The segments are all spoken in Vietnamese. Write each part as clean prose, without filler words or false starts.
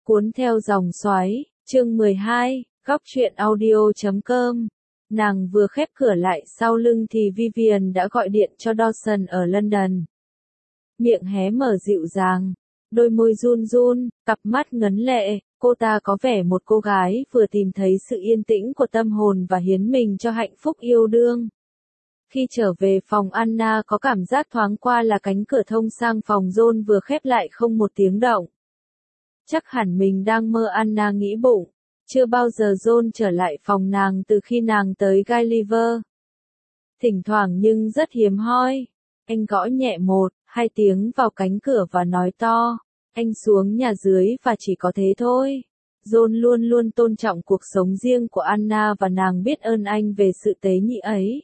Cuốn theo dòng xoáy, chương 12, góc truyện audio.com. Nàng vừa khép cửa lại sau lưng thì Vivian đã gọi điện cho Dawson ở London. Miệng hé mở dịu dàng, đôi môi run run, cặp mắt ngấn lệ, cô ta có vẻ một cô gái vừa tìm thấy sự yên tĩnh của tâm hồn và hiến mình cho hạnh phúc yêu đương. Khi trở về phòng Anna có cảm giác thoáng qua là cánh cửa thông sang phòng John vừa khép lại không một tiếng động. Chắc hẳn mình đang mơ, Anna nghĩ bụng. Chưa bao giờ John trở lại phòng nàng từ khi nàng tới Gulliver. Thỉnh thoảng nhưng rất hiếm hoi. Anh gõ nhẹ 1-2 tiếng vào cánh cửa và nói to, anh xuống nhà dưới và chỉ có thế thôi. John luôn luôn tôn trọng cuộc sống riêng của Anna và nàng biết ơn anh về sự tế nhị ấy.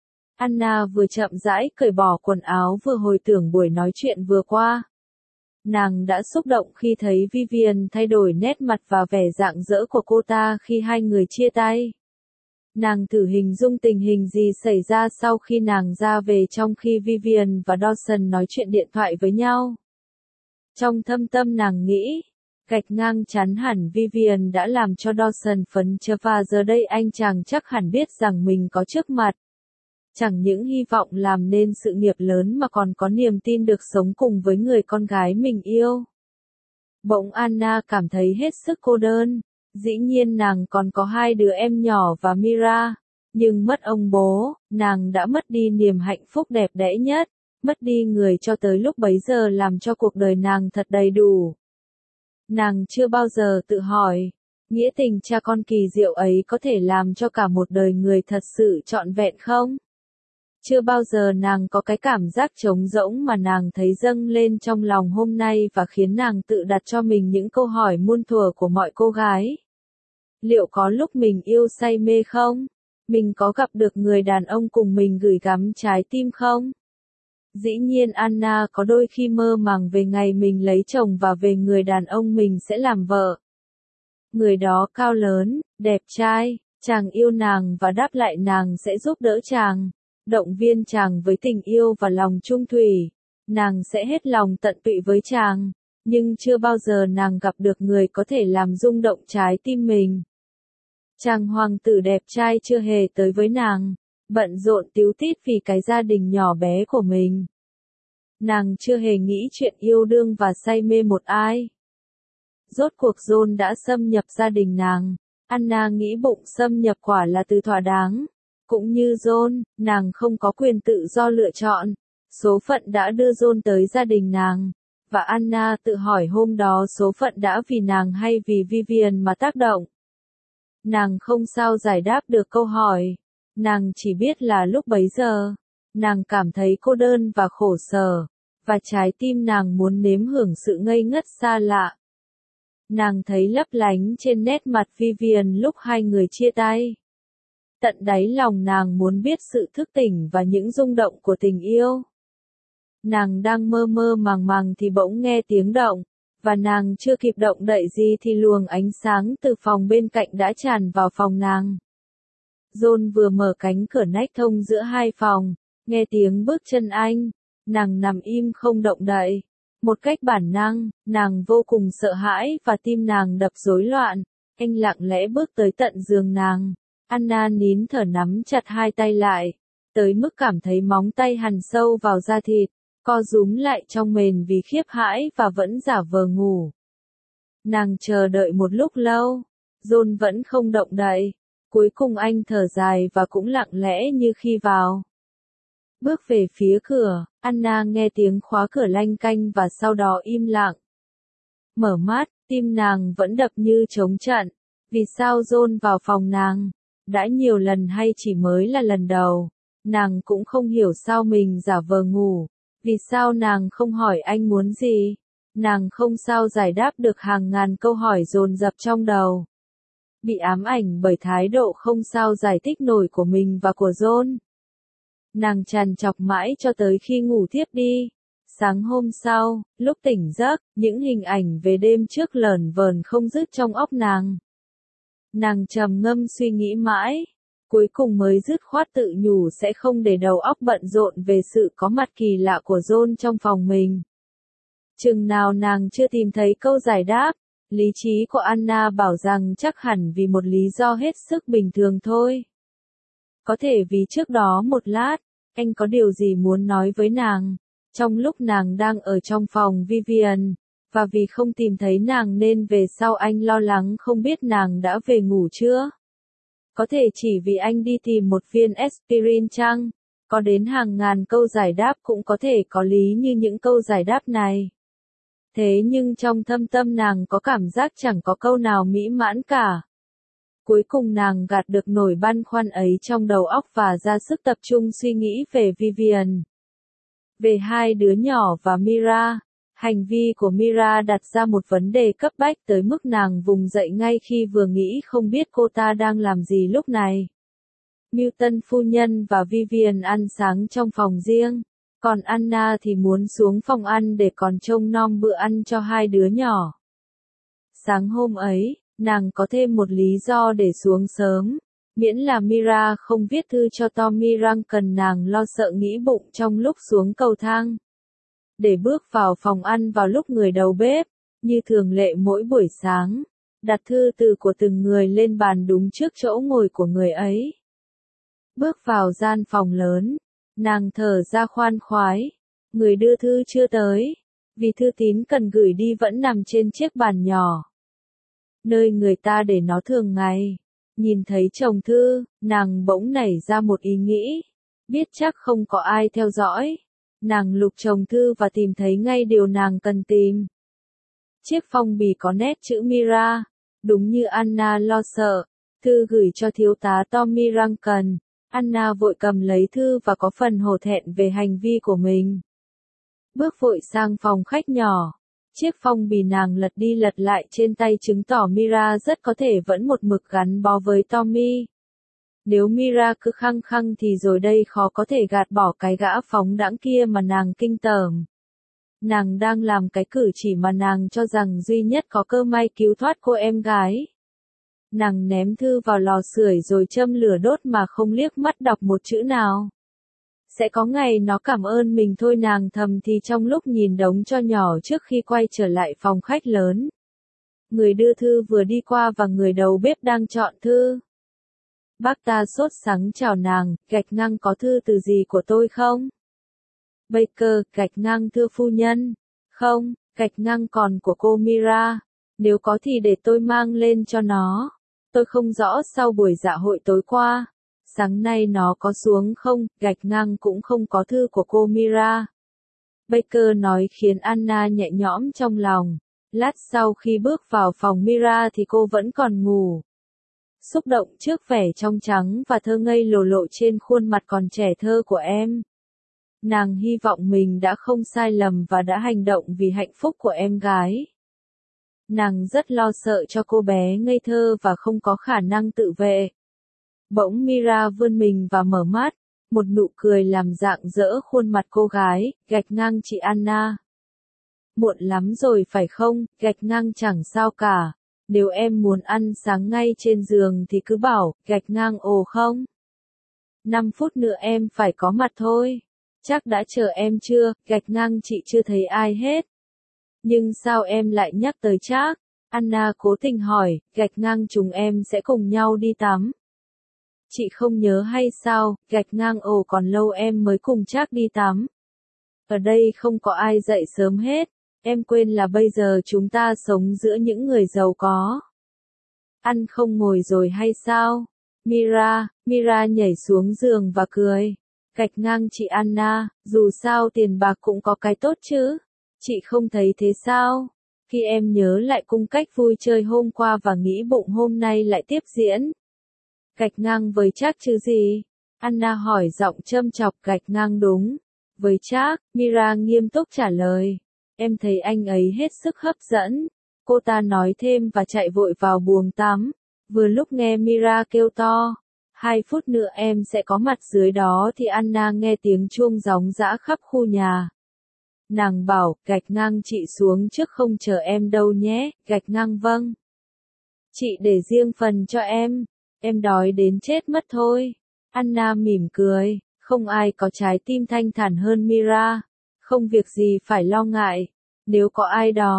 Anna vừa chậm rãi cởi bỏ quần áo vừa hồi tưởng buổi nói chuyện vừa qua. Nàng đã xúc động khi thấy Vivian thay đổi nét mặt và vẻ rạng rỡ của cô ta khi hai người chia tay. Nàng thử hình dung tình hình gì xảy ra sau khi nàng ra về trong khi Vivian và Dawson nói chuyện điện thoại với nhau. Trong thâm tâm nàng nghĩ, gạch ngang chắn hẳn Vivian đã làm cho Dawson phấn chấn và giờ đây anh chàng chắc hẳn biết rằng mình có trước mặt. Chẳng những hy vọng làm nên sự nghiệp lớn mà còn có niềm tin được sống cùng với người con gái mình yêu. Bỗng Anna cảm thấy hết sức cô đơn. Dĩ nhiên nàng còn có 2 đứa em nhỏ và Mira, nhưng mất ông bố, nàng đã mất đi niềm hạnh phúc đẹp đẽ nhất, mất đi người cho tới lúc bấy giờ làm cho cuộc đời nàng thật đầy đủ. Nàng chưa bao giờ tự hỏi, nghĩa tình cha con kỳ diệu ấy có thể làm cho cả một đời người thật sự trọn vẹn không? Chưa bao giờ nàng có cái cảm giác trống rỗng mà nàng thấy dâng lên trong lòng hôm nay và khiến nàng tự đặt cho mình những câu hỏi muôn thuở của mọi cô gái. Liệu có lúc mình yêu say mê không? Mình có gặp được người đàn ông cùng mình gửi gắm trái tim không? Dĩ nhiên Anna có đôi khi mơ màng về ngày mình lấy chồng và về người đàn ông mình sẽ làm vợ. Người đó cao lớn, đẹp trai, chàng yêu nàng và đáp lại nàng sẽ giúp đỡ chàng. Động viên chàng với tình yêu và lòng trung thủy, nàng sẽ hết lòng tận tụy với chàng, nhưng chưa bao giờ nàng gặp được người có thể làm rung động trái tim mình. Chàng hoàng tử đẹp trai chưa hề tới với nàng, bận rộn tíu tít vì cái gia đình nhỏ bé của mình. Nàng chưa hề nghĩ chuyện yêu đương và say mê một ai. Rốt cuộc John đã xâm nhập gia đình nàng, Anna nghĩ bụng xâm nhập quả là từ thỏa đáng. Cũng như John, nàng không có quyền tự do lựa chọn. Số phận đã đưa John tới gia đình nàng. Và Anna tự hỏi hôm đó số phận đã vì nàng hay vì Vivian mà tác động. Nàng không sao giải đáp được câu hỏi. Nàng chỉ biết là lúc bấy giờ, nàng cảm thấy cô đơn và khổ sở. Và trái tim nàng muốn nếm hưởng sự ngây ngất xa lạ. Nàng thấy lấp lánh trên nét mặt Vivian lúc hai người chia tay. Tận đáy lòng nàng muốn biết sự thức tỉnh và những rung động của tình yêu. Nàng đang mơ mơ màng màng thì bỗng nghe tiếng động, và nàng chưa kịp động đậy gì thì luồng ánh sáng từ phòng bên cạnh đã tràn vào phòng nàng. John vừa mở cánh cửa nách thông giữa hai phòng, nghe tiếng bước chân anh, nàng nằm im không động đậy. Một cách bản năng, nàng vô cùng sợ hãi và tim nàng đập rối loạn. Anh lặng lẽ bước tới tận giường nàng. Anna nín thở nắm chặt hai tay lại, tới mức cảm thấy móng tay hằn sâu vào da thịt, co rúm lại trong mền vì khiếp hãi và vẫn giả vờ ngủ. Nàng chờ đợi một lúc lâu, John vẫn không động đậy, cuối cùng anh thở dài và cũng lặng lẽ như khi vào. Bước về phía cửa, Anna nghe tiếng khóa cửa lanh canh và sau đó im lặng. Mở mắt, tim nàng vẫn đập như trống trận. Vì sao John vào phòng nàng? Đã nhiều lần hay chỉ mới là lần đầu? Nàng cũng không hiểu sao mình giả vờ ngủ. Vì sao nàng không hỏi anh muốn gì? Nàng không sao giải đáp được hàng ngàn câu hỏi dồn dập trong đầu. Bị ám ảnh bởi thái độ không sao giải thích nổi của mình và của John. Nàng trằn trọc mãi cho tới khi ngủ thiếp đi. Sáng hôm sau, lúc tỉnh giấc, những hình ảnh về đêm trước lởn vởn không dứt trong óc nàng. Nàng trầm ngâm suy nghĩ mãi, cuối cùng mới dứt khoát tự nhủ sẽ không để đầu óc bận rộn về sự có mặt kỳ lạ của John trong phòng mình. Chừng nào nàng chưa tìm thấy câu giải đáp, Lý trí của Anna bảo rằng chắc hẳn vì một lý do hết sức bình thường thôi. Có thể vì trước đó một lát, anh có điều gì muốn nói với nàng, trong lúc nàng đang ở trong phòng Vivian, và vì không tìm thấy nàng nên về sau anh lo lắng không biết nàng đã về ngủ chưa. Có thể chỉ vì anh đi tìm một viên aspirin chăng? Có đến hàng ngàn câu giải đáp cũng có thể có lý như những câu giải đáp này. Thế nhưng trong thâm tâm nàng có cảm giác chẳng có câu nào mỹ mãn cả. Cuối cùng nàng gạt được nỗi băn khoăn ấy trong đầu óc và ra sức tập trung suy nghĩ về Vivian. Về hai đứa nhỏ và Mira, hành vi của Mira đặt ra một vấn đề cấp bách tới mức nàng vùng dậy ngay khi vừa nghĩ không biết cô ta đang làm gì lúc này. Milton phu nhân và Vivian ăn sáng trong phòng riêng, còn Anna thì muốn xuống phòng ăn để còn trông nom bữa ăn cho hai đứa nhỏ. Sáng hôm ấy, nàng có thêm một lý do để xuống sớm, miễn là Mira không viết thư cho Tommy Rankin. Nàng lo sợ nghĩ bụng trong lúc xuống cầu thang. Để bước vào phòng ăn vào lúc người đầu bếp, như thường lệ mỗi buổi sáng, đặt thư từ của từng người lên bàn đúng trước chỗ ngồi của người ấy. Bước vào gian phòng lớn, nàng thở ra khoan khoái, người đưa thư chưa tới, vì thư tín cần gửi đi vẫn nằm trên chiếc bàn nhỏ, nơi người ta để nó thường ngày. Nhìn thấy chồng thư, nàng bỗng nảy ra một ý nghĩ, biết chắc không có ai theo dõi. Nàng lục chồng thư và tìm thấy ngay điều nàng cần tìm. Chiếc phong bì có nét chữ Mira, đúng như Anna lo sợ, thư gửi cho thiếu tá Tommy Rankin. Anna vội cầm lấy thư và có phần hổ thẹn về hành vi của mình. Bước vội sang phòng khách nhỏ. Chiếc phong bì nàng lật đi lật lại trên tay chứng tỏ Mira rất có thể vẫn một mực gắn bó với Tommy. Nếu Mira cứ khăng khăng thì rồi đây khó có thể gạt bỏ cái gã phóng đãng kia mà nàng kinh tởm. Nàng đang làm cái cử chỉ mà nàng cho rằng duy nhất có cơ may cứu thoát cô em gái. Nàng ném thư vào lò sưởi rồi châm lửa đốt mà không liếc mắt đọc một chữ nào. Sẽ có ngày nó cảm ơn mình thôi, nàng thầm thì trong lúc nhìn đống tro nhỏ trước khi quay trở lại phòng khách lớn. Người đưa thư vừa đi qua và người đầu bếp đang chọn thư. Bác ta sốt sắng chào nàng, gạch ngang có thư từ gì của tôi không? Baker, gạch ngang thưa phu nhân. Không, gạch ngang còn của cô Mira. Nếu có thì để tôi mang lên cho nó. Tôi không rõ sau buổi dạ hội tối qua. Sáng nay nó có xuống không, gạch ngang cũng không có thư của cô Mira. Baker nói khiến Anna nhẹ nhõm trong lòng. Lát sau khi bước vào phòng Mira thì cô vẫn còn ngủ. Xúc động trước vẻ trong trắng và thơ ngây lồ lộ trên khuôn mặt còn trẻ thơ của em. Nàng hy vọng mình đã không sai lầm và đã hành động vì hạnh phúc của em gái. Nàng rất lo sợ cho cô bé ngây thơ và không có khả năng tự vệ. Bỗng Mira vươn mình và mở mắt, một nụ cười làm rạng rỡ khuôn mặt cô gái, gạch ngang chị Anna. Muộn lắm rồi phải không, gạch ngang chẳng sao cả. Nếu em muốn ăn sáng ngay trên giường thì cứ bảo, gạch ngang ồ không? 5 phút nữa em phải có mặt thôi. Chắc đã chờ em chưa, gạch ngang chị chưa thấy ai hết. Nhưng sao em lại nhắc tới Trác? Anna cố tình hỏi, gạch ngang chúng em sẽ cùng nhau đi tắm. Chị không nhớ hay sao, gạch ngang ồ còn lâu em mới cùng Trác đi tắm. Ở đây không có ai dậy sớm hết. Em quên là bây giờ chúng ta sống giữa những người giàu có. Ăn không ngồi rồi hay sao? Mira nhảy xuống giường và cười. Gạch ngang chị Anna, dù sao tiền bạc cũng có cái tốt chứ. Chị không thấy thế sao? Khi em nhớ lại cung cách vui chơi hôm qua và nghĩ bụng hôm nay lại tiếp diễn. Gạch ngang với Trác chứ gì? Anna hỏi giọng châm chọc. Gạch ngang đúng. Với Trác, Mira nghiêm túc trả lời. Em thấy anh ấy hết sức hấp dẫn. Cô ta nói thêm và chạy vội vào buồng tắm. Vừa lúc nghe Mira kêu to. 2 phút nữa em sẽ có mặt dưới đó thì Anna nghe tiếng chuông gióng giã khắp khu nhà. Nàng bảo, gạch ngang chị xuống trước không chờ em đâu nhé, gạch ngang vâng. Chị để riêng phần cho em đói đến chết mất thôi. Anna mỉm cười, không ai có trái tim thanh thản hơn Mira. Không việc gì phải lo ngại. Nếu có ai đó,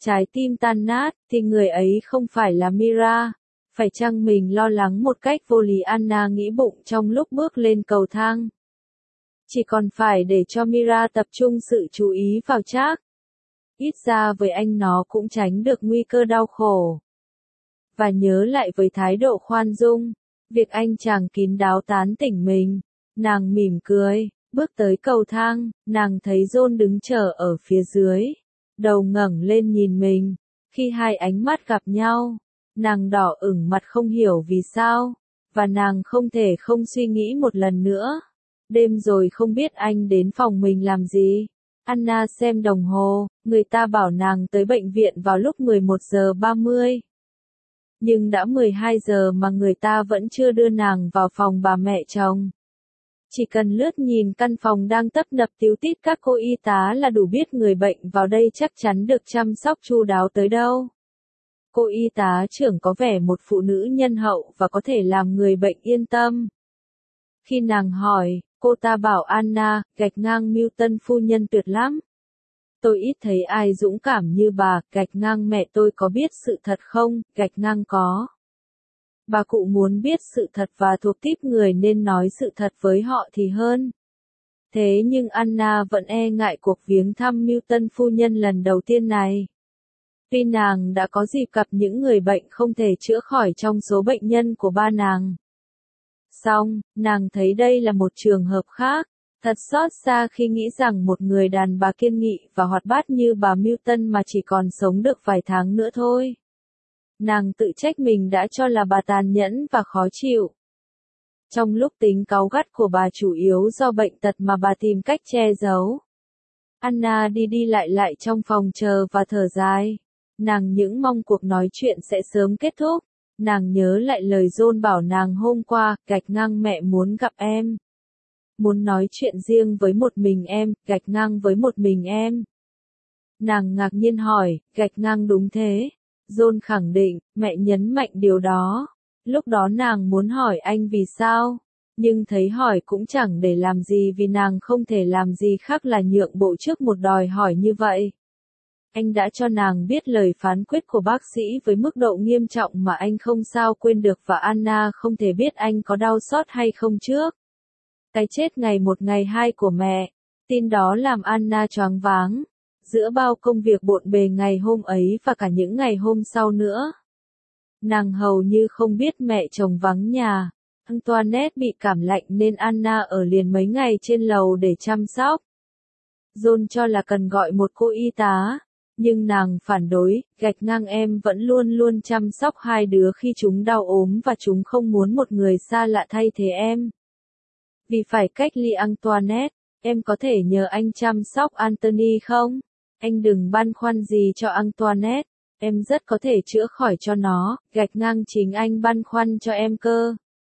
trái tim tan nát, thì người ấy không phải là Mira. Phải chăng mình lo lắng một cách vô lý, Anna nghĩ bụng trong lúc bước lên cầu thang. Chỉ còn phải để cho Mira tập trung sự chú ý vào Jack. Ít ra với anh nó cũng tránh được nguy cơ đau khổ. Và nhớ lại với thái độ khoan dung, việc anh chàng kín đáo tán tỉnh mình. Nàng mỉm cười, bước tới cầu thang, nàng thấy John đứng chờ ở phía dưới. Đầu ngẩng lên nhìn mình. Khi hai ánh mắt gặp nhau, nàng đỏ ửng mặt không hiểu vì sao. Và nàng không thể không suy nghĩ một lần nữa. Đêm rồi không biết anh đến phòng mình làm gì. Anna xem đồng hồ, người ta bảo nàng tới bệnh viện vào lúc 11 giờ 30. Nhưng đã 12 giờ mà người ta vẫn chưa đưa nàng vào phòng bà mẹ chồng. Chỉ cần lướt nhìn căn phòng đang tấp nập tíu tít các cô y tá là đủ biết người bệnh vào đây chắc chắn được chăm sóc chu đáo tới đâu. Cô y tá trưởng có vẻ một phụ nữ nhân hậu và có thể làm người bệnh yên tâm. Khi nàng hỏi, cô ta bảo Anna, gạch ngang Milton phu nhân tuyệt lắm. Tôi ít thấy ai dũng cảm như bà, gạch ngang mẹ tôi có biết sự thật không, gạch ngang có. Bà cụ muốn biết sự thật và thuộc típ người nên nói sự thật với họ thì hơn. Thế nhưng Anna vẫn e ngại cuộc viếng thăm Milton phu nhân lần đầu tiên này. Tuy nàng đã có dịp gặp những người bệnh không thể chữa khỏi trong số bệnh nhân của ba nàng. Song, nàng thấy đây là một trường hợp khác. Thật xót xa khi nghĩ rằng một người đàn bà kiên nghị và hoạt bát như bà Milton mà chỉ còn sống được vài tháng nữa thôi. Nàng tự trách mình đã cho là bà tàn nhẫn và khó chịu. Trong lúc tính cáu gắt của bà chủ yếu do bệnh tật mà bà tìm cách che giấu. Anna đi đi lại trong phòng chờ và thở dài. Nàng những mong cuộc nói chuyện sẽ sớm kết thúc. Nàng nhớ lại lời John bảo nàng hôm qua, gạch ngang mẹ muốn gặp em. Muốn nói chuyện riêng với một mình em, gạch ngang với một mình em. Nàng ngạc nhiên hỏi, gạch ngang đúng thế. John khẳng định, mẹ nhấn mạnh điều đó. Lúc đó nàng muốn hỏi anh vì sao, nhưng thấy hỏi cũng chẳng để làm gì vì nàng không thể làm gì khác là nhượng bộ trước một đòi hỏi như vậy. Anh đã cho nàng biết lời phán quyết của bác sĩ với mức độ nghiêm trọng mà anh không sao quên được và Anna không thể biết anh có đau xót hay không trước. Cái chết ngày 1 ngày 2 của mẹ, tin đó làm Anna choáng váng. Giữa bao công việc bộn bề ngày hôm ấy và cả những ngày hôm sau nữa. Nàng hầu như không biết mẹ chồng vắng nhà. Antoinette bị cảm lạnh nên Anna ở liền mấy ngày trên lầu để chăm sóc. John cho là cần gọi một cô y tá. Nhưng nàng phản đối, gạch ngang em vẫn luôn luôn chăm sóc hai đứa khi chúng đau ốm và chúng không muốn một người xa lạ thay thế em. Vì phải cách ly Antoinette, em có thể nhờ anh chăm sóc Anthony không? Anh đừng băn khoăn gì cho Antoinette, em rất có thể chữa khỏi cho nó, gạch ngang chính anh băn khoăn cho em cơ.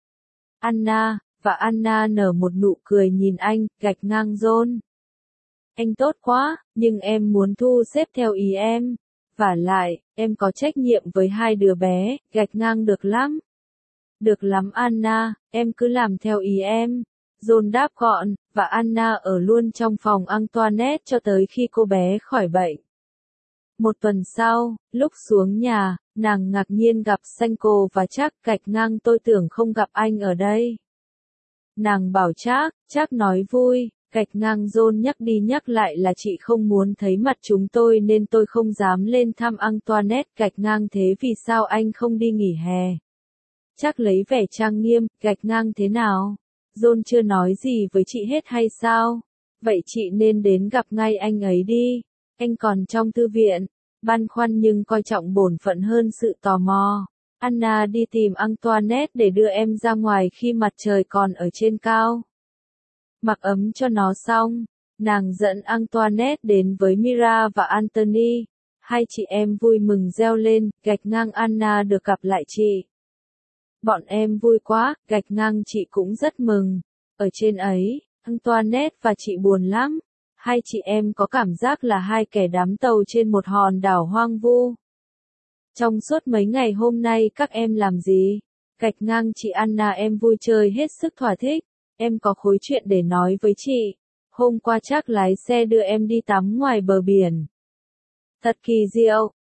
Anna, và Anna nở một nụ cười nhìn anh, gạch ngang John. Anh tốt quá, nhưng em muốn thu xếp theo ý em. Vả lại, em có trách nhiệm với hai đứa bé, gạch ngang được lắm. Được lắm Anna, em cứ làm theo ý em. John đáp gọn, và Anna ở luôn trong phòng Antoinette cho tới khi cô bé khỏi bệnh. Một tuần sau, lúc xuống nhà, nàng ngạc nhiên gặp Sanko và Jack, gạch ngang tôi tưởng không gặp anh ở đây. Nàng bảo Jack nói vui, gạch ngang John nhắc đi nhắc lại là chị không muốn thấy mặt chúng tôi nên tôi không dám lên thăm Antoinette, gạch ngang thế vì sao anh không đi nghỉ hè. Jack lấy vẻ trang nghiêm, gạch ngang thế nào? John chưa nói gì với chị hết hay sao? Vậy chị nên đến gặp ngay anh ấy đi. Anh còn trong thư viện. Băn khoăn nhưng coi trọng bổn phận hơn sự tò mò. Anna đi tìm Antoinette để đưa em ra ngoài khi mặt trời còn ở trên cao. Mặc ấm cho nó xong, nàng dẫn Antoinette đến với Mira và Anthony. Hai chị em vui mừng reo lên, gạch ngang Anna được gặp lại chị. Bọn em vui quá, gạch ngang chị cũng rất mừng. Ở trên ấy, Antoinette và chị buồn lắm. Hai chị em có cảm giác là hai kẻ đắm tàu trên một hòn đảo hoang vu. Trong suốt mấy ngày hôm nay các em làm gì? Gạch ngang chị Anna em vui chơi hết sức thỏa thích. Em có khối chuyện để nói với chị. Hôm qua Jack lái xe đưa em đi tắm ngoài bờ biển. Thật kỳ diệu,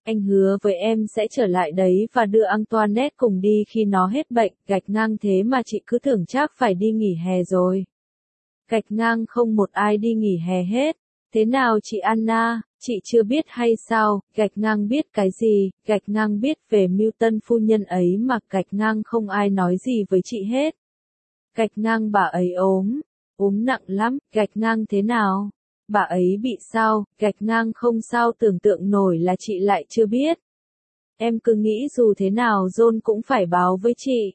Anh hứa với em sẽ trở lại đấy và đưa Antoinette cùng đi khi nó hết bệnh, gạch ngang thế mà chị cứ tưởng chắc phải đi nghỉ hè rồi. Gạch ngang không một ai đi nghỉ hè hết. Thế nào chị Anna, chị chưa biết hay sao, gạch ngang biết cái gì, gạch ngang biết về Milton phu nhân ấy mà gạch ngang không ai nói gì với chị hết. Gạch ngang bà ấy ốm nặng lắm, gạch ngang thế nào? Bà ấy bị sao, gạch ngang không sao tưởng tượng nổi là chị lại chưa biết. Em cứ nghĩ dù thế nào John cũng phải báo với chị.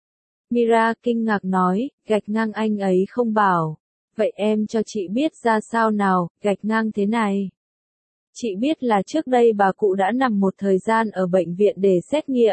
Mira kinh ngạc nói, gạch ngang anh ấy không bảo. Vậy em cho chị biết ra sao nào, gạch ngang thế này. Chị biết là trước đây bà cụ đã nằm một thời gian ở bệnh viện để xét nghiệm.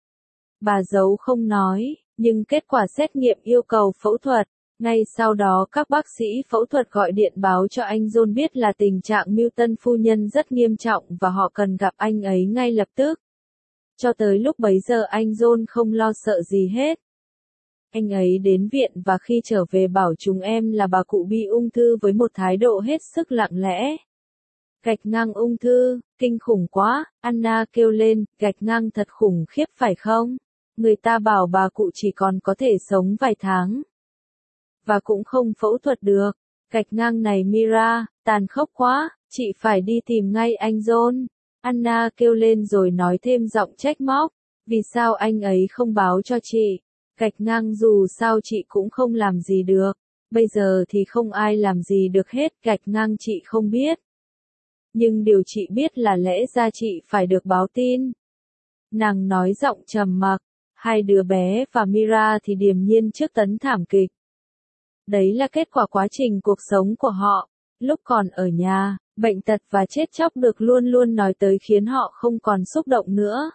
Bà giấu không nói, nhưng kết quả xét nghiệm yêu cầu phẫu thuật. Ngay sau đó các bác sĩ phẫu thuật gọi điện báo cho anh John biết là tình trạng Milton phu nhân rất nghiêm trọng và họ cần gặp anh ấy ngay lập tức. Cho tới lúc bấy giờ anh John không lo sợ gì hết. Anh ấy đến viện và khi trở về bảo chúng em là bà cụ bị ung thư với một thái độ hết sức lặng lẽ. Gạch ngang ung thư, kinh khủng quá, Anna kêu lên, gạch ngang thật khủng khiếp phải không? Người ta bảo bà cụ chỉ còn có thể sống vài tháng. Và cũng không phẫu thuật được. Gạch ngang này Mira, tàn khốc quá, chị phải đi tìm ngay anh John. Anna kêu lên rồi nói thêm giọng trách móc. Vì sao anh ấy không báo cho chị? Gạch ngang dù sao chị cũng không làm gì được. Bây giờ thì không ai làm gì được hết, gạch ngang chị không biết. Nhưng điều chị biết là lẽ ra chị phải được báo tin. Nàng nói giọng trầm mặc. Hai đứa bé và Mira thì điềm nhiên trước tấn thảm kịch. Đấy là kết quả quá trình cuộc sống của họ. Lúc còn ở nhà, bệnh tật và chết chóc được luôn luôn nói tới khiến họ không còn xúc động nữa.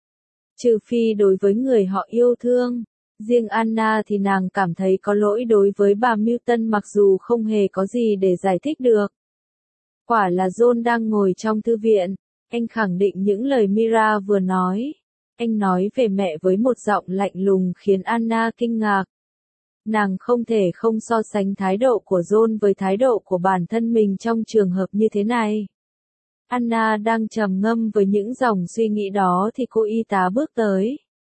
Trừ phi đối với người họ yêu thương. Riêng Anna thì nàng cảm thấy có lỗi đối với bà Milton mặc dù không hề có gì để giải thích được. Quả là John đang ngồi trong thư viện. Anh khẳng định những lời Mira vừa nói. Anh nói về mẹ với một giọng lạnh lùng khiến Anna kinh ngạc. Nàng không thể không so sánh thái độ của John với thái độ của bản thân mình trong trường hợp như thế này. Anna đang trầm ngâm với những dòng suy nghĩ đó thì cô y tá bước tới.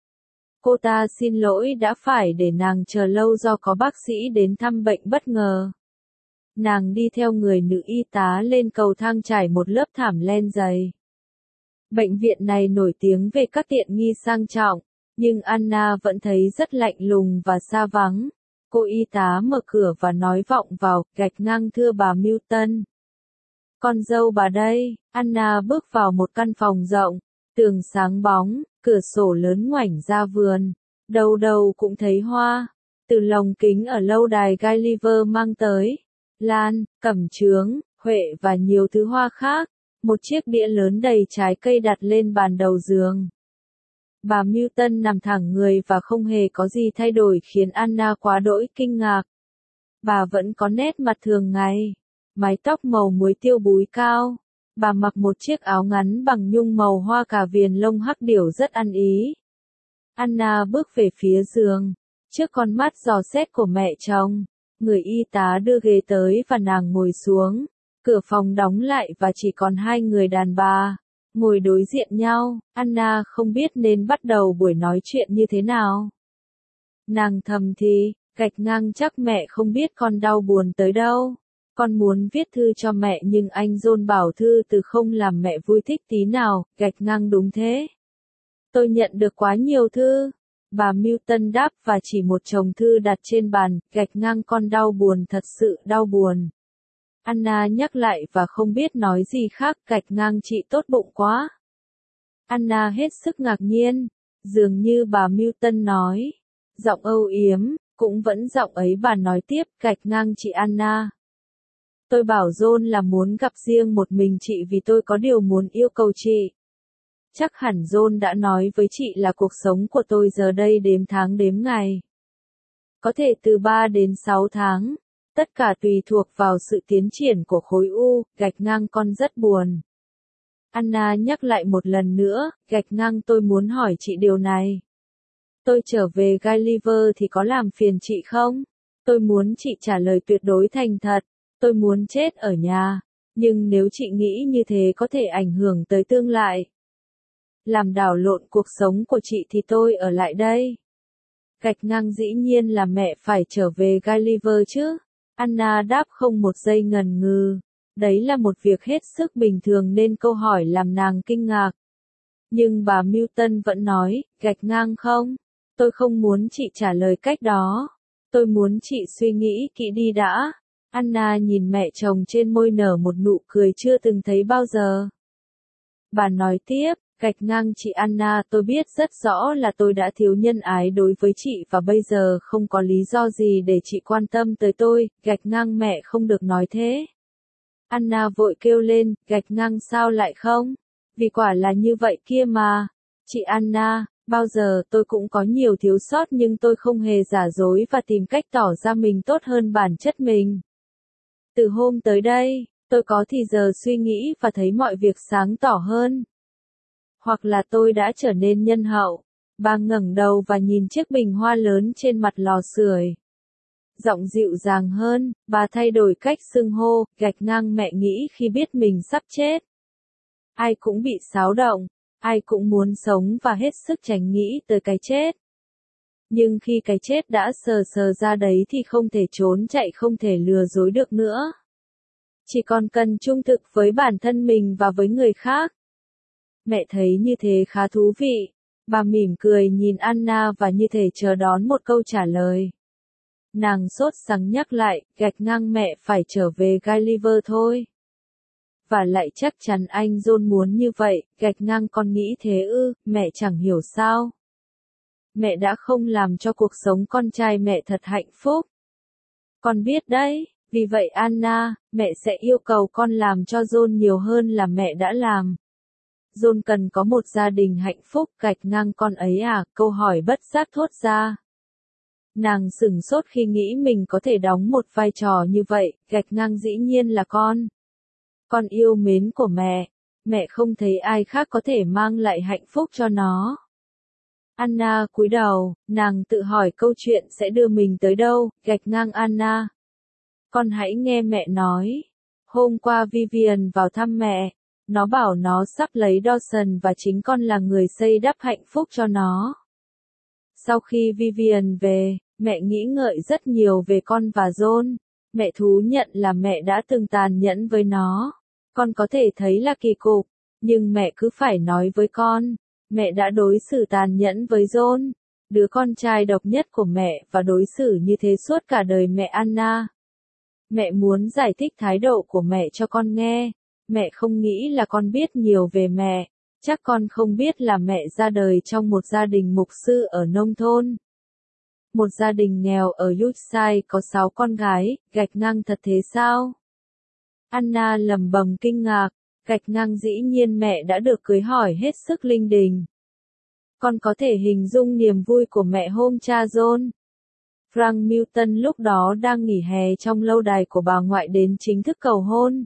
Cô ta xin lỗi đã phải để nàng chờ lâu do có bác sĩ đến thăm bệnh bất ngờ. Nàng đi theo người nữ y tá lên cầu thang trải một lớp thảm len dày. Bệnh viện này nổi tiếng về các tiện nghi sang trọng, nhưng Anna vẫn thấy rất lạnh lùng và xa vắng. Cô y tá mở cửa và nói vọng vào, gạch ngang thưa bà Milton. Con dâu bà đây, Anna bước vào một căn phòng rộng, tường sáng bóng, cửa sổ lớn ngoảnh ra vườn, đầu đầu cũng thấy hoa, từ lồng kính ở lâu đài Gulliver mang tới, lan, cẩm chướng, huệ và nhiều thứ hoa khác, một chiếc đĩa lớn đầy trái cây đặt lên bàn đầu giường. Bà Milton nằm thẳng người và không hề có gì thay đổi khiến Anna quá đỗi kinh ngạc. Bà vẫn có nét mặt thường ngày, mái tóc màu muối tiêu búi cao. Bà mặc một chiếc áo ngắn bằng nhung màu hoa cà viền lông hắc điểu rất ăn ý. Anna bước về phía giường, trước con mắt dò xét của mẹ chồng. Người y tá đưa ghế tới và nàng ngồi xuống. Cửa phòng đóng lại và chỉ còn hai người đàn bà. Ngồi đối diện nhau, Anna không biết nên bắt đầu buổi nói chuyện như thế nào. Nàng thầm thì, gạch ngang chắc mẹ không biết con đau buồn tới đâu. Con muốn viết thư cho mẹ nhưng anh John bảo thư từ không làm mẹ vui thích tí nào, gạch ngang đúng thế. Tôi nhận được quá nhiều thư. Bà Milton đáp và chỉ một chồng thư đặt trên bàn, gạch ngang con đau buồn thật sự đau buồn. Anna nhắc lại và không biết nói gì khác, gạch ngang chị tốt bụng quá. Anna hết sức ngạc nhiên, dường như bà Milton nói, giọng âu yếm, cũng vẫn giọng ấy bà nói tiếp, gạch ngang chị Anna. Tôi bảo John là muốn gặp riêng một mình chị vì tôi có điều muốn yêu cầu chị. Chắc hẳn John đã nói với chị là cuộc sống của tôi giờ đây đếm tháng đếm ngày. Có thể từ 3 đến 6 tháng. Tất cả tùy thuộc vào sự tiến triển của khối u, gạch ngang con rất buồn. Anna nhắc lại một lần nữa, gạch ngang tôi muốn hỏi chị điều này. Tôi trở về Gulliver thì có làm phiền chị không? Tôi muốn chị trả lời tuyệt đối thành thật. Tôi muốn chết ở nhà. Nhưng nếu chị nghĩ như thế có thể ảnh hưởng tới tương lai, làm đảo lộn cuộc sống của chị thì tôi ở lại đây. Gạch ngang dĩ nhiên là mẹ phải trở về Gulliver chứ. Anna đáp không một giây ngần ngừ. Đấy là một việc hết sức bình thường nên câu hỏi làm nàng kinh ngạc. Nhưng bà Milton vẫn nói, gạch ngang không? Tôi không muốn chị trả lời cách đó. Tôi muốn chị suy nghĩ kỹ đi đã. Anna nhìn mẹ chồng trên môi nở một nụ cười chưa từng thấy bao giờ. Bà nói tiếp, gạch ngang chị Anna, tôi biết rất rõ là tôi đã thiếu nhân ái đối với chị và bây giờ không có lý do gì để chị quan tâm tới tôi, gạch ngang mẹ không được nói thế. Anna vội kêu lên, gạch ngang sao lại không? Vì quả là như vậy kia mà. Chị Anna, bao giờ tôi cũng có nhiều thiếu sót nhưng tôi không hề giả dối và tìm cách tỏ ra mình tốt hơn bản chất mình. Từ hôm tới đây, tôi có thì giờ suy nghĩ và thấy mọi việc sáng tỏ hơn. Hoặc là tôi đã trở nên nhân hậu. Bà ngẩng đầu và nhìn chiếc bình hoa lớn trên mặt lò sưởi. Giọng dịu dàng hơn, bà thay đổi cách xưng hô, gạch ngang mẹ nghĩ khi biết mình sắp chết. Ai cũng bị xáo động, ai cũng muốn sống và hết sức tránh nghĩ tới cái chết. Nhưng khi cái chết đã sờ sờ ra đấy thì không thể trốn chạy, không thể lừa dối được nữa. Chỉ còn cần trung thực với bản thân mình và với người khác. Mẹ thấy như thế khá thú vị. Bà mỉm cười nhìn Anna và như thể chờ đón một câu trả lời. Nàng sốt sắng nhắc lại, gạch ngang mẹ phải trở về Gulliver thôi. Và lại chắc chắn anh John muốn như vậy, gạch ngang con nghĩ thế ư, mẹ chẳng hiểu sao. Mẹ đã không làm cho cuộc sống con trai mẹ thật hạnh phúc. Con biết đấy, vì vậy Anna, mẹ sẽ yêu cầu con làm cho John nhiều hơn là mẹ đã làm. John cần có một gia đình hạnh phúc, gạch ngang con ấy à, câu hỏi bất giác thốt ra. Nàng sửng sốt khi nghĩ mình có thể đóng một vai trò như vậy, gạch ngang dĩ nhiên là con. Con yêu mến của mẹ không thấy ai khác có thể mang lại hạnh phúc cho nó. Anna cúi đầu, nàng tự hỏi câu chuyện sẽ đưa mình tới đâu, gạch ngang Anna. Con hãy nghe mẹ nói. Hôm qua Vivian vào thăm mẹ. Nó bảo nó sắp lấy Dawson và chính con là người xây đắp hạnh phúc cho nó. Sau khi Vivian về, mẹ nghĩ ngợi rất nhiều về con và John. Mẹ thú nhận là mẹ đã từng tàn nhẫn với nó. Con có thể thấy là kỳ cục, nhưng mẹ cứ phải nói với con. Mẹ đã đối xử tàn nhẫn với John, đứa con trai độc nhất của mẹ và đối xử như thế suốt cả đời mẹ Anna. Mẹ muốn giải thích thái độ của mẹ cho con nghe. Mẹ không nghĩ là con biết nhiều về mẹ. Chắc con không biết là mẹ ra đời trong một gia đình mục sư ở nông thôn. Một gia đình nghèo ở Yorkshire có 6 con gái, gạch ngang thật thế sao? Anna lẩm bẩm kinh ngạc, gạch ngang dĩ nhiên mẹ đã được cưới hỏi hết sức linh đình. Con có thể hình dung niềm vui của mẹ hôm cha John. Frank Milton lúc đó đang nghỉ hè trong lâu đài của bà ngoại đến chính thức cầu hôn.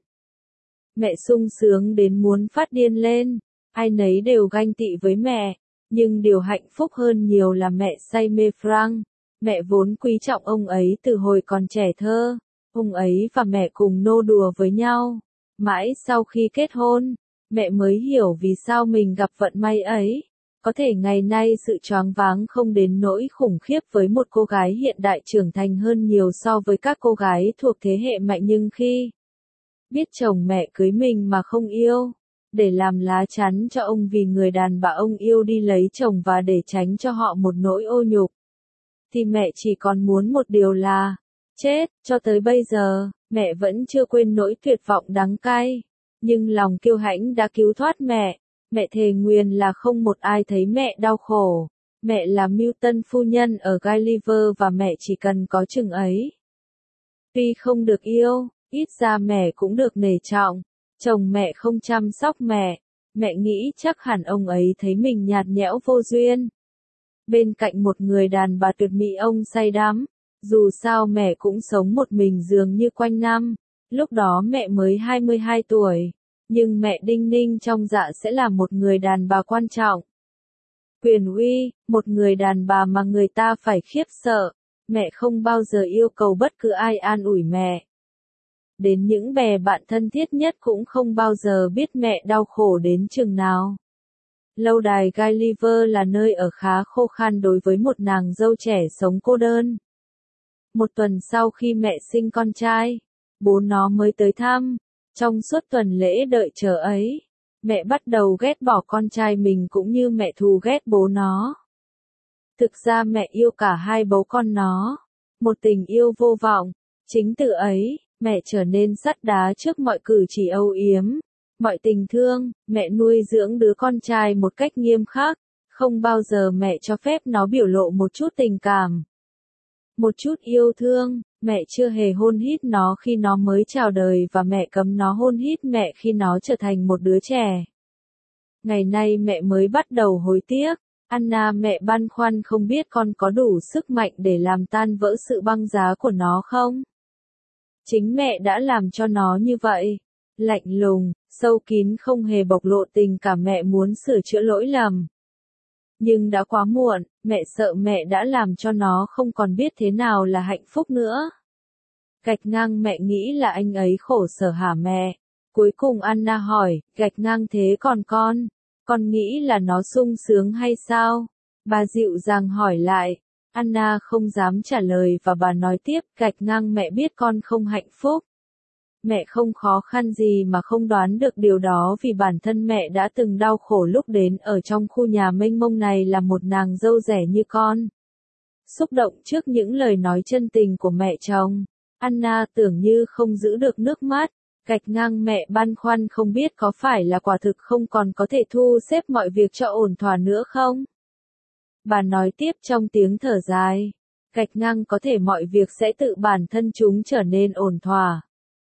Mẹ sung sướng đến muốn phát điên lên, ai nấy đều ganh tị với mẹ, nhưng điều hạnh phúc hơn nhiều là mẹ say mê Frank. Mẹ vốn quý trọng ông ấy từ hồi còn trẻ thơ, ông ấy và mẹ cùng nô đùa với nhau. Mãi sau khi kết hôn, mẹ mới hiểu vì sao mình gặp vận may ấy. Có thể ngày nay sự choáng váng không đến nỗi khủng khiếp với một cô gái hiện đại trưởng thành hơn nhiều so với các cô gái thuộc thế hệ mạnh, nhưng khi biết chồng mẹ cưới mình mà không yêu, để làm lá chắn cho ông vì người đàn bà ông yêu đi lấy chồng và để tránh cho họ một nỗi ô nhục, thì mẹ chỉ còn muốn một điều là chết. Cho tới bây giờ, mẹ vẫn chưa quên nỗi tuyệt vọng đắng cay, nhưng lòng kiêu hãnh đã cứu thoát mẹ. Mẹ thề nguyền là không một ai thấy mẹ đau khổ. Mẹ là Milton phu nhân ở Gulliver và mẹ chỉ cần có chừng ấy. Tuy không được yêu, ít ra mẹ cũng được nể trọng. Chồng mẹ không chăm sóc mẹ nghĩ chắc hẳn ông ấy thấy mình nhạt nhẽo vô duyên. Bên cạnh một người đàn bà tuyệt mỹ ông say đắm. Dù sao mẹ cũng sống một mình dường như quanh năm. Lúc đó mẹ mới 22 tuổi. Nhưng mẹ đinh ninh trong dạ sẽ là một người đàn bà quan trọng. Quyền uy, một người đàn bà mà người ta phải khiếp sợ. Mẹ không bao giờ yêu cầu bất cứ ai an ủi mẹ. Đến những bè bạn thân thiết nhất cũng không bao giờ biết mẹ đau khổ đến chừng nào. Lâu đài Gulliver là nơi ở khá khô khan đối với một nàng dâu trẻ sống cô đơn. Một tuần sau khi mẹ sinh con trai, bố nó mới tới thăm. Trong suốt tuần lễ đợi chờ ấy, mẹ bắt đầu ghét bỏ con trai mình cũng như mẹ thù ghét bố nó. Thực ra mẹ yêu cả hai bố con nó, một tình yêu vô vọng. Chính từ ấy, mẹ trở nên sắt đá trước mọi cử chỉ âu yếm, mọi tình thương. Mẹ nuôi dưỡng đứa con trai một cách nghiêm khắc, không bao giờ mẹ cho phép nó biểu lộ một chút tình cảm, một chút yêu thương. Mẹ chưa hề hôn hít nó khi nó mới chào đời và mẹ cấm nó hôn hít mẹ khi nó trở thành một đứa trẻ. Ngày nay mẹ mới bắt đầu hối tiếc. Anna, mẹ băn khoăn không biết con có đủ sức mạnh để làm tan vỡ sự băng giá của nó không? Chính mẹ đã làm cho nó như vậy. Lạnh lùng, sâu kín, không hề bộc lộ tình cảm. Mẹ muốn sửa chữa lỗi lầm, nhưng đã quá muộn. Mẹ sợ mẹ đã làm cho nó không còn biết thế nào là hạnh phúc nữa. Gạch ngang, mẹ nghĩ là anh ấy khổ sở hả mẹ? Cuối cùng Anna hỏi, gạch ngang, thế còn con nghĩ là nó sung sướng hay sao? Bà dịu dàng hỏi lại. Anna không dám trả lời và bà nói tiếp, gạch ngang, mẹ biết con không hạnh phúc. Mẹ không khó khăn gì mà không đoán được điều đó, vì bản thân mẹ đã từng đau khổ lúc đến ở trong khu nhà mênh mông này là một nàng dâu rẻ như con. Xúc động trước những lời nói chân tình của mẹ chồng, Anna tưởng như không giữ được nước mắt. Gạch ngang, mẹ băn khoăn không biết có phải là quả thực không còn có thể thu xếp mọi việc cho ổn thỏa nữa không? Bà nói tiếp trong tiếng thở dài. Gạch ngang, có thể mọi việc sẽ tự bản thân chúng trở nên ổn thỏa.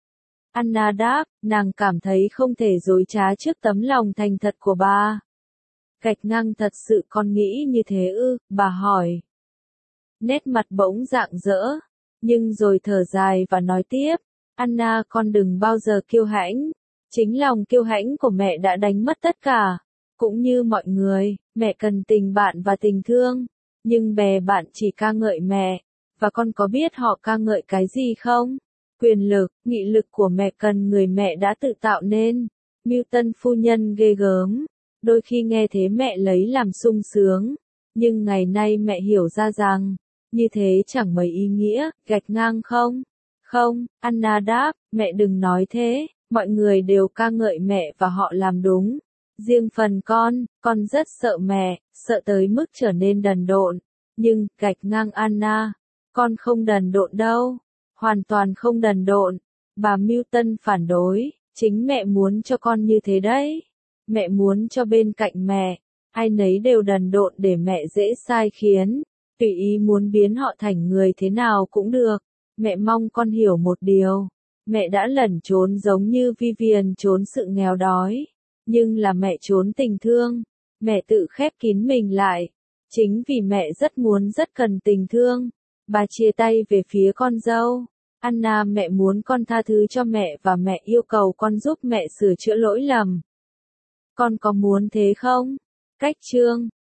Anna đáp, nàng cảm thấy không thể dối trá trước tấm lòng thành thật của bà. Gạch ngang, thật sự con nghĩ như thế ư? Bà hỏi. Nét mặt bỗng rạng rỡ, nhưng rồi thở dài và nói tiếp. Anna, con đừng bao giờ kiêu hãnh. Chính lòng kiêu hãnh của mẹ đã đánh mất tất cả. Cũng như mọi người, mẹ cần tình bạn và tình thương. Nhưng bè bạn chỉ ca ngợi mẹ. Và con có biết họ ca ngợi cái gì không? Quyền lực, nghị lực của mẹ cần người mẹ đã tự tạo nên. Milton phu nhân ghê gớm. Đôi khi nghe thế mẹ lấy làm sung sướng. Nhưng ngày nay mẹ hiểu ra rằng, như thế chẳng mấy ý nghĩa. Gạch ngang, không? Không, Anna đáp, mẹ đừng nói thế. Mọi người đều ca ngợi mẹ và họ làm đúng. Riêng phần con rất sợ mẹ, sợ tới mức trở nên đần độn. Nhưng, gạch ngang Anna, con không đần độn đâu. Hoàn toàn không đần độn. Bà Milton phản đối, chính mẹ muốn cho con như thế đấy. Mẹ muốn cho bên cạnh mẹ, ai nấy đều đần độn để mẹ dễ sai khiến, tùy ý muốn biến họ thành người thế nào cũng được. Mẹ mong con hiểu một điều. Mẹ đã lẩn trốn giống như Vivian trốn sự nghèo đói. Nhưng là mẹ trốn tình thương. Mẹ tự khép kín mình lại. Chính vì mẹ rất muốn, rất cần tình thương. Bà chia tay về phía con dâu. Anna, mẹ muốn con tha thứ cho mẹ và mẹ yêu cầu con giúp mẹ sửa chữa lỗi lầm. Con có muốn thế không? Cách chương